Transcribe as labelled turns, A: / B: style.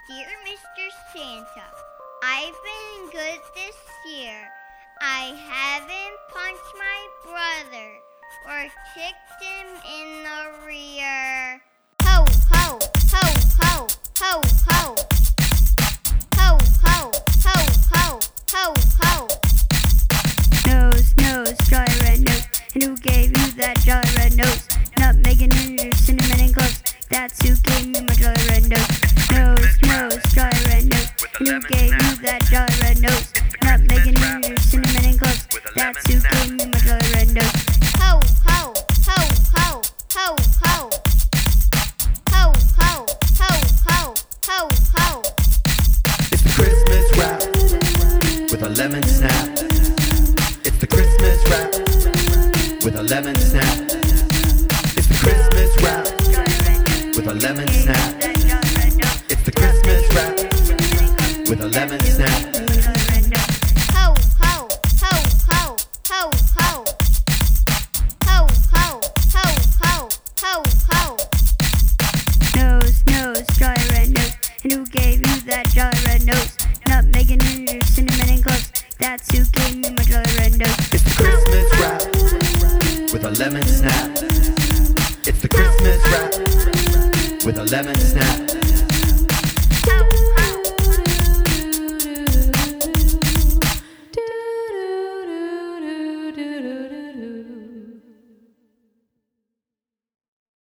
A: Dear Mr. Santa, I've been good this year. I haven't punched my brother or kicked him in the rear. Ho, ho, ho, ho, ho, ho. Ho, ho, ho, ho, ho, ho.
B: Nose, nose, dry red nose. And who gave you that dry red nose? Nutmeg and ginger, cinnamon and cloves. That's who gave me my dry red nose. Nose, nose, dry red nose. And who gave you that dry red nose? Nutmeg and ginger, cinnamon and cloves. That's who gave me my dry red nose.
A: Ho, ho, ho, ho, ho, ho. Ho, ho, ho, ho, ho, ho.
C: It's the Christmas wrap with a lemon snap. It's the Christmas wrap with a lemon snap. It's the Christmas wrap with a lemon snap. It's the Christmas wrap with a lemon snap.
A: Ho, ho, ho, ho, ho, ho. Ho, ho, ho, ho, ho, ho.
B: Nose, nose, dry red nose. And who gave you that dry red nose? Nutmeg and ginger, cinnamon and cloves. That's who gave me my dry red nose.
C: It's the Christmas wrap with a lemon snap. It's the Christmas wrap with a lemon snap.